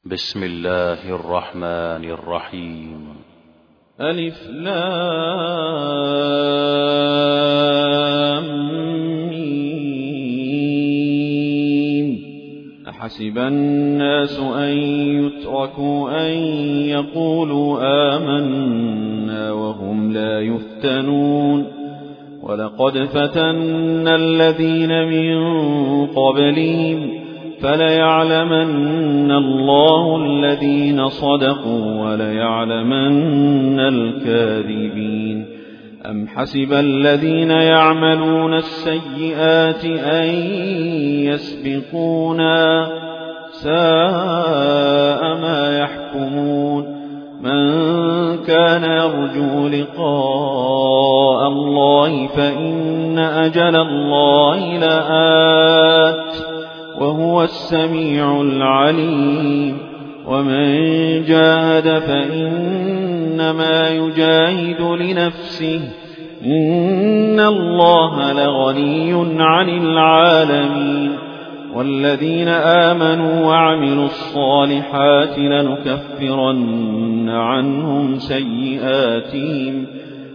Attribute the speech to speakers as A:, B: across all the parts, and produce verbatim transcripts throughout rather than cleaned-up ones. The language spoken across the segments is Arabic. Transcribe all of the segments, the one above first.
A: بسم الله الرحمن الرحيم.
B: ألف لام ميم. أحسب الناس أن يتركوا أن يقولوا آمنا وهم لا يفتنون ولقد فتنا الذين من قبلهم فليعلمن الله الذين صدقوا وليعلمن الكاذبين. أم حسب الذين يعملون السيئات أن يسبقونا ساء ما يحكمون. من كان يرجو لقاء الله فإن أجل الله لآت وهو السميع العليم. ومن جاهد فإنما يجاهد لنفسه إن الله لغني عن العالمين. والذين آمنوا وعملوا الصالحات لنكفرن عنهم سيئاتهم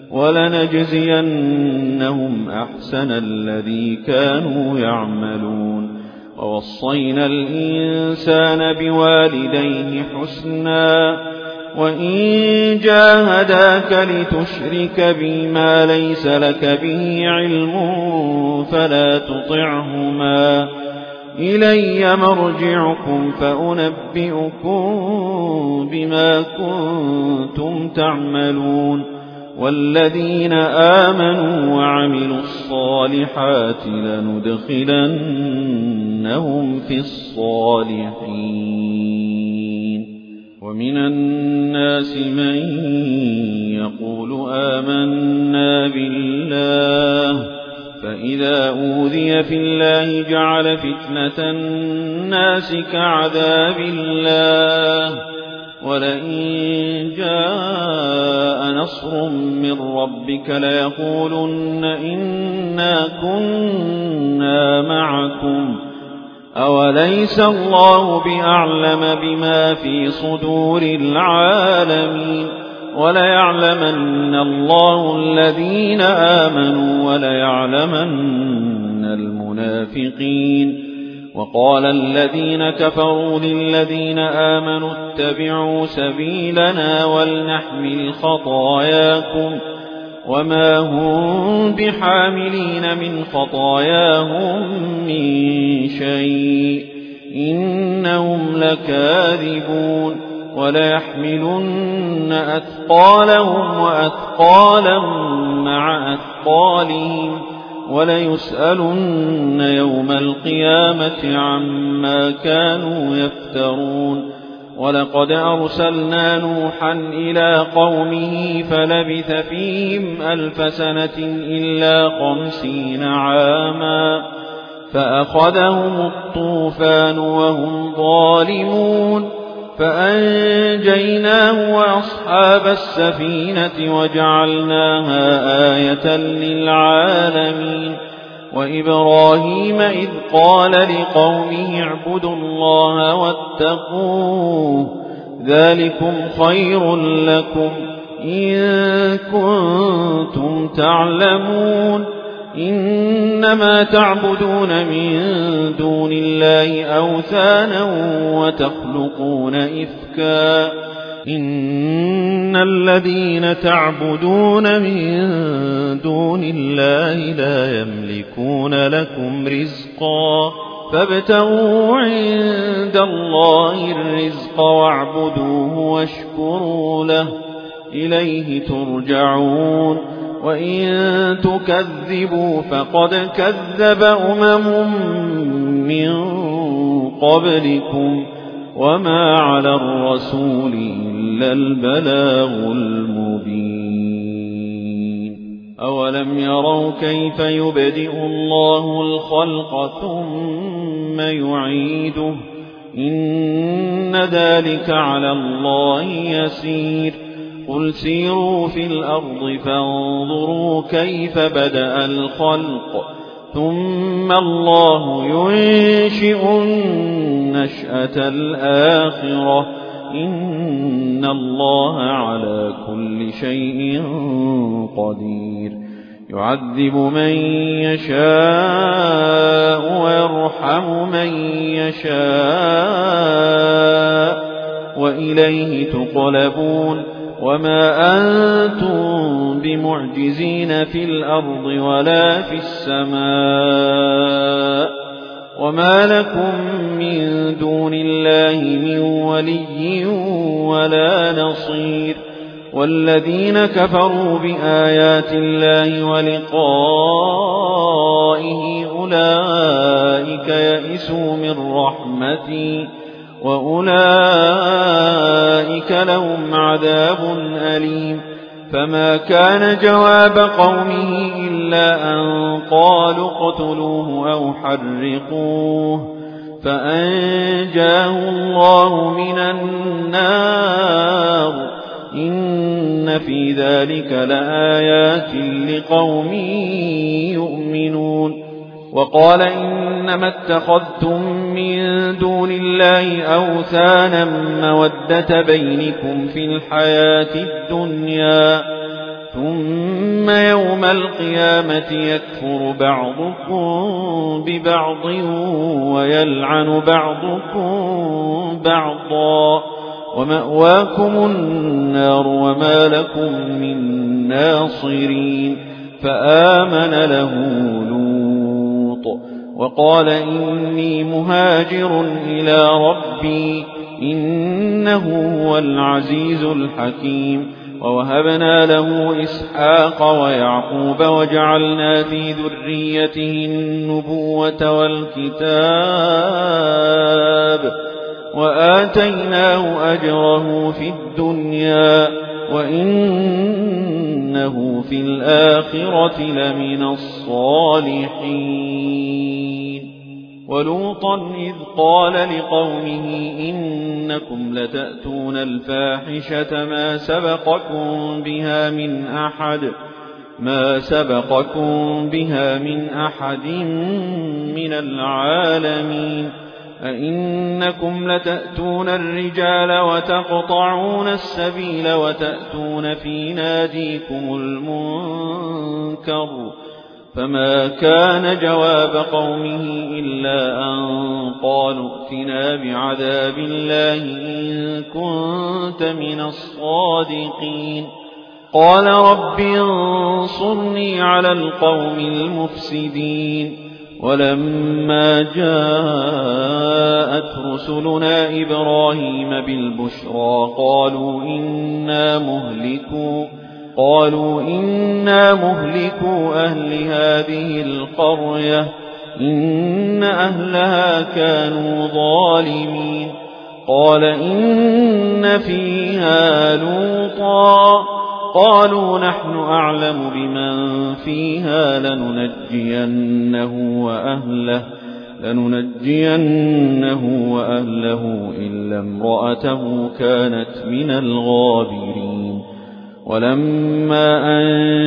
B: ولنجزينهم أحسن الذي كانوا يعملون. ووصينا الإنسان بوالديه حسنا وإن جاهداك لتشرك بما ليس لك به علم فلا تطعهما إلي مرجعكم فأنبئكم بما كنتم تعملون. والذين آمنوا وعملوا الصالحات لندخلنهم في الصالحين. ومن الناس من يقول آمنا بالله فإذا أوذي في الله جعل فتنة الناس كعذاب الله ولئن جاء نصر من ربك ليقولن إنا كنا معكم أوليس الله بأعلم بما في صدور العالمين. وليعلمن الله الذين آمنوا وليعلمن المنافقين. وقال الذين كفروا للذين آمنوا اتبعوا سبيلنا ولنحمل خطاياكم وما هم بحاملين من خطاياهم من شيء إنهم لكاذبون. وليحملن أثقالهم وأثقالا مع أثقالهم وليسألن يوم القيامة عما كانوا يفترون. ولقد أرسلنا نوحا إلى قومه فلبث فيهم ألف سنة إلا خمسين عاما فأخذهم الطوفان وهم ظالمون فأنجيناه وأصحاب السفينة وجعلناها آية للعالمين. وإبراهيم إذ قال لقومه اعبدوا الله واتقوه ذلكم خير لكم إن كنتم تعلمون. إنما تعبدون من دون الله أوثانا وتخلقون إفكا إن الذين تعبدون من دون الله لا يملكون لكم رزقا فابتغوا عند الله الرزق واعبدوه واشكروا له إليه ترجعون. وإن تكذبوا فقد كذب أمم من قبلكم وما على الرسول إلا البلاغ المبين. أولم يروا كيف يبدئ الله الخلق ثم يعيده إن ذلك على الله يسير. قل سيروا في الأرض فانظروا كيف بدأ الخلق ثم الله ينشئ نشأة الآخرة إن الله على كل شيء قدير يعذب من يشاء ويرحم من يشاء وإليه تقلبون وما أنتم بمعجزين في الأرض ولا في السماء وما لكم من دون الله من ولي ولا نصير والذين كفروا بآيات الله ولقائه أولئك يئسوا من رحمتي وأولئك لهم عذاب أليم فما كان جواب قومه إلا أن قالوا اقتلوه أو حرقوه فأنجاه الله من النار إن في ذلك لآيات لقوم يؤمنون وقال إنما اتخذتم من دون الله أوثانا مودة بينكم في الحياة الدنيا ثم يوم القيامة يكفر بعضكم ببعض ويلعن بعضكم بعضا ومأواكم النار وما لكم من ناصرين فآمن له لوط وقال إني مهاجر إلى ربي إنه هو العزيز الحكيم ووهبنا له إسحاق ويعقوب وجعلنا في ذريته النبوة والكتاب وآتيناه أجره في الدنيا وإنه في الآخرة لمن الصالحين ولوطا إذ قال لقومه إنكم لتأتون الفاحشة ما سبقكم بها من أحد ما سبقكم بها من أحد من العالمين أئنكم لتأتون الرجال وتقطعون السبيل وتأتون في ناديكم المنكر فما كان جواب قومه إلا أن قالوا ائتنا بعذاب الله إن كنت من الصادقين قال رب انصرني على القوم المفسدين ولما جاءت رسلنا إبراهيم بالبشرى قالوا إنا مهلكو قالوا إنا مهلكو أهل هذه القرية إن أهلها كانوا ظالمين قال إن فيها لوطا قالوا نحن أعلم بمن فيها لننجينه وأهله لننجينه وأهله إلا امرأته كانت من الغابرين ولما أن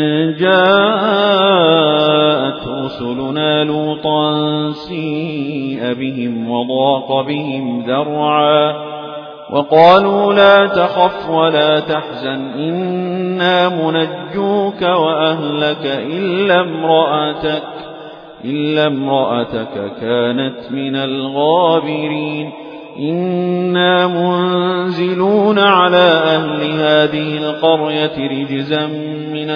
B: جاءت رسلنا لوطا سيء بهم وضاق بهم ذرعا وقالوا لا تخف ولا تحزن إنا منجوك وأهلك إلا امرأتك إلا امرأتك كانت من الغابرين إنا منزلون على أهل هذه القرية رجزا من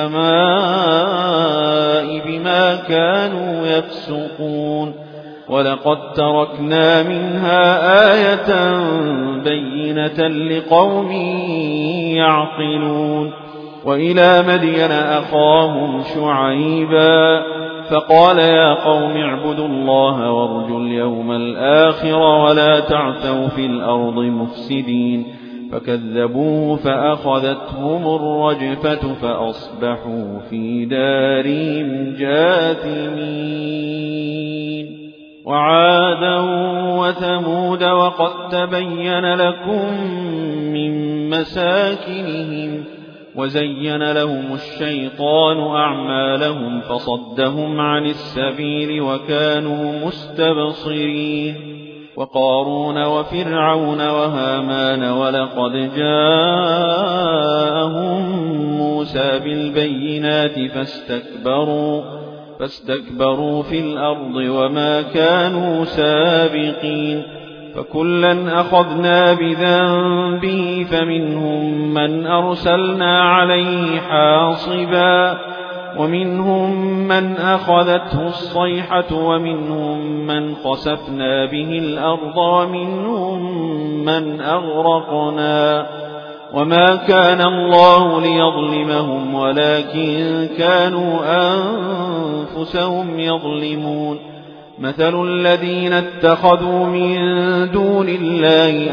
B: السماء بما كانوا يفسقون ولقد تركنا منها آية بينة لقوم يعقلون وإلى مدين أخاهم شعيبا فقال يا قوم اعبدوا الله وارجوا اليوم الآخر ولا تعثوا في الأرض مفسدين فكذبوه فأخذتهم الرجفة فأصبحوا في دارهم جاثمين وعادا وثمود وقد تبين لكم من مساكنهم وزين لهم الشيطان أعمالهم فصدهم عن السبيل وكانوا مستبصرين وقارون وفرعون وهامان ولقد جاءهم موسى بالبينات فاستكبروا فاستكبروا في الأرض وما كانوا سابقين فكلا أخذنا بذنبه فمنهم من أرسلنا عليه حاصبا ومنهم من أخذته الصيحة ومنهم من خسفنا به الأرض ومنهم من أغرقنا وما كان الله ليظلمهم ولكن كانوا أنفسهم يظلمون مثل الذين اتخذوا من دون الله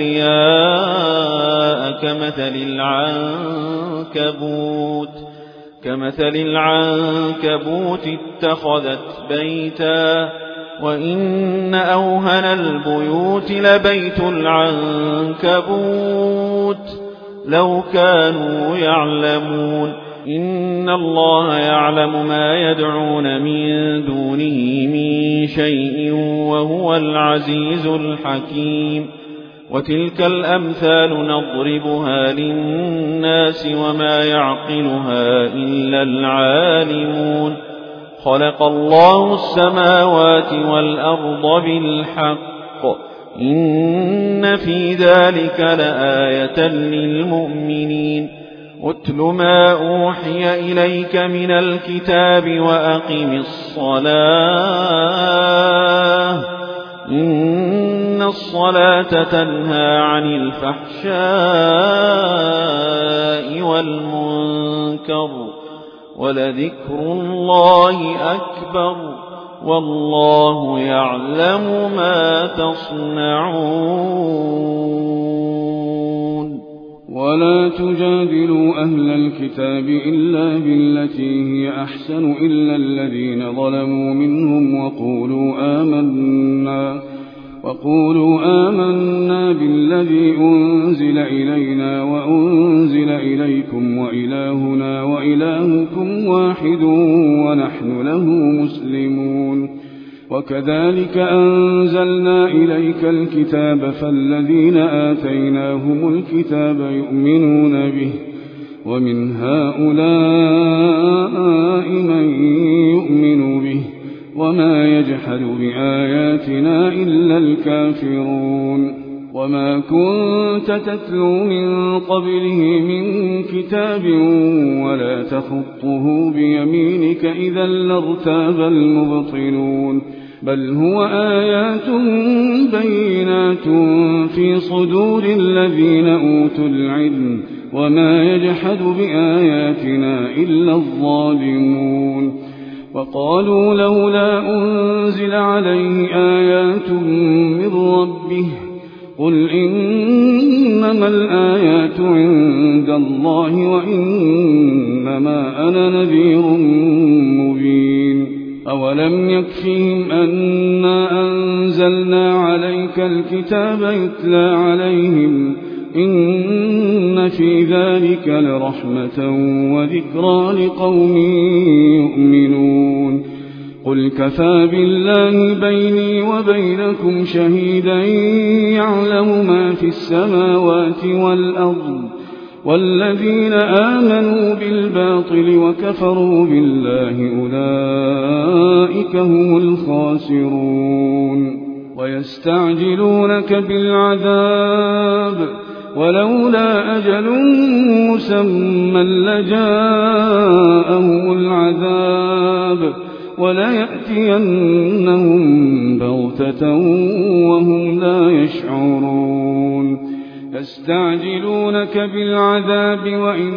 B: أولياء كمثل العنكبوت كمثل العنكبوت اتخذت بيتا وإن أوهن البيوت لبيت العنكبوت لو كانوا يعلمون إن الله يعلم ما يدعون من دونه من شيء وهو العزيز الحكيم وتلك الأمثال نضربها للناس وما يعقلها إلا العالمون خلق الله السماوات والأرض بالحق إن في ذلك لآية للمؤمنين اتل ما أوحي إليك من الكتاب وأقم الصلاة إن الصلاة تنهى عن الفحشاء والمنكر ولذكر الله أكبر والله يعلم ما تصنعون
C: ولا تجادلوا أهل الكتاب إلا بالتي هي أحسن إلا الذين ظلموا منهم وقولوا آمنا وقولوا آمنا بالذي أنزل إلينا وأنزل إليكم وإلهنا وإلهكم واحد ونحن له مسلمون وكذلك أنزلنا إليك الكتاب فالذين آتيناهم الكتاب يؤمنون به ومن هؤلاء من يؤمن به وما يجحد بآياتنا إلا الكافرون وما كنت تتلو من قبله من كتاب ولا تخطه بيمينك إذا لارتاب المبطلون بل هو آيات بينات في صدور الذين أوتوا العلم وما يجحد بآياتنا إلا الظالمون وقالوا لولا أنزل عليه آيات من ربه قل إنما الآيات عند الله وإنما أنا نذير مبين أولم يكفهم أنا أنزلنا عليك الكتاب يتلى عليهم إن في ذلك لرحمة وذكرى لقوم يؤمنون قل كفى بالله بيني وبينكم شهيدا يعلم ما في السماوات والأرض والذين آمنوا بالباطل وكفروا بالله أولئك هم الخاسرون ويستعجلونك بالعذاب ولولا أجل مسمى لجاءهم العذاب وليأتينهم بغتة وهم لا يشعرون يستعجلونك بالعذاب وإن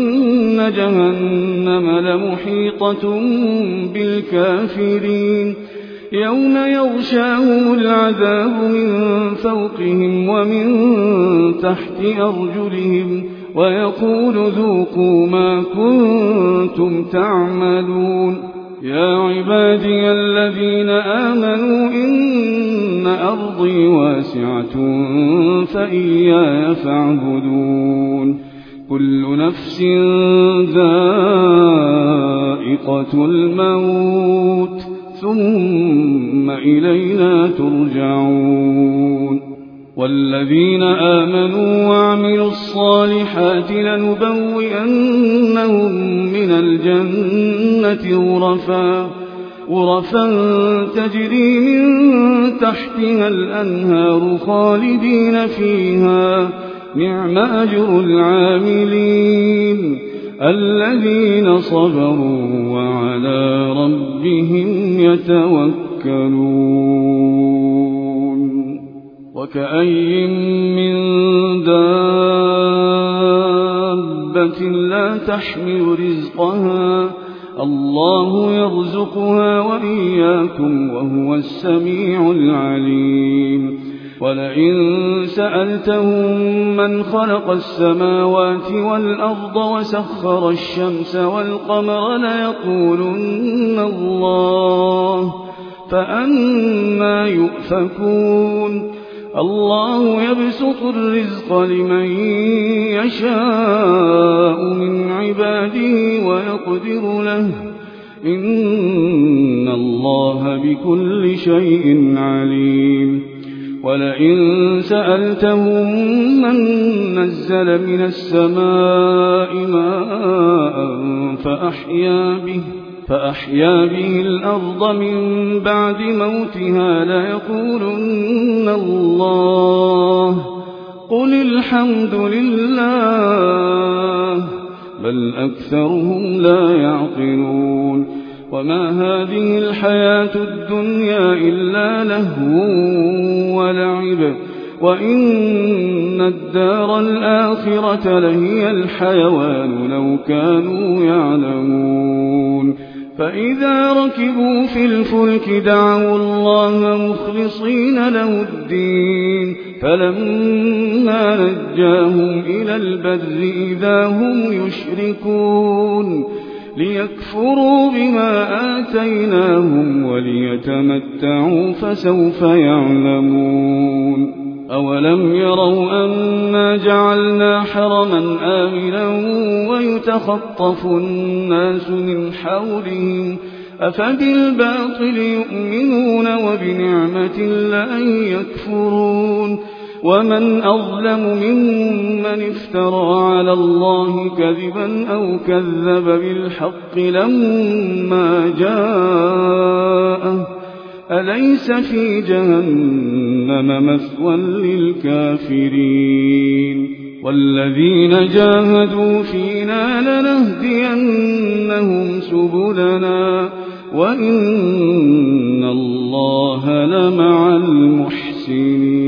C: جهنم لمحيطة بالكافرين يوم يغشاهم العذاب من فوقهم ومن تحت أرجلهم ويقول ذوقوا ما كنتم تعملون يا عبادي الذين آمنوا إن أرضي واسعة فإياي فاعبدون كل نفس ذائقة الموت ثم إلينا ترجعون والذين آمنوا وعملوا الصالحات لنبوئنهم من الجنة غرفا غرفا تجري من تحتها الأنهار خالدين فيها نعم أجر العاملين الذين صبروا وعلى ربهم يتوكلون وكأي من دابة لا تحمل رزقها الله يرزقها وإياكم وهو السميع العليم ولئن سألتهم من خلق السماوات والأرض وسخر الشمس والقمر ليقولن الله فأنى يؤفكون الله يبسط الرزق لمن يشاء من عباده ويقدر له إن الله بكل شيء عليم ولئن سألتهم من نزل من السماء ماء فأحيا به فأحيا به الأرض من بعد موتها ليقولن الله قل الحمد لله بل أكثرهم لا يعقلون وما هذه الحياة الدنيا إلا لهو ولعب وإن الدار الآخرة لهي الحيوان لو كانوا يعلمون فإذا ركبوا في الفلك دعوا الله مخلصين له الدين فلما نجاهم إلى البر إذا هم يشركون ليكفروا بما آتيناهم وليتمتعوا فسوف يعلمون أولم يروا أنا جعلنا حرما آمنا ويتخطف الناس من حولهم أفبالباطل يؤمنون وبنعمة الله يكفرون ومن أظلم ممن افترى على الله كذبا أو كذب بالحق لما جاءه أليس في جهنم مثوى للكافرين والذين جاهدوا فينا لنهدينهم سبلنا وإن الله لمع المحسنين